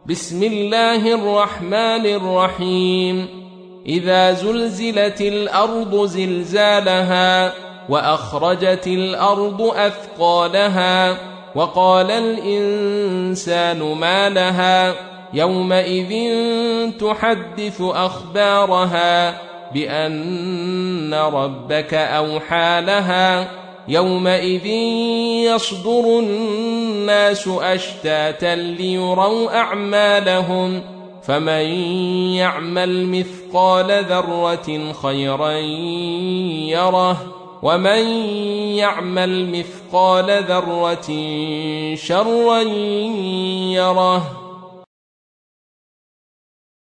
بسم الله الرحمن الرحيم إذا زلزلت الأرض زلزالها وأخرجت الأرض أثقالها وقال الإنسان ما لها يومئذ تحدث أخبارها بأن ربك أوحى لها يومئذ يصدر الناس أشتاتا ليروا أعمالهم فمن يعمل مثقال ذرة خيرا يره ومن يعمل مثقال ذرة شرا يره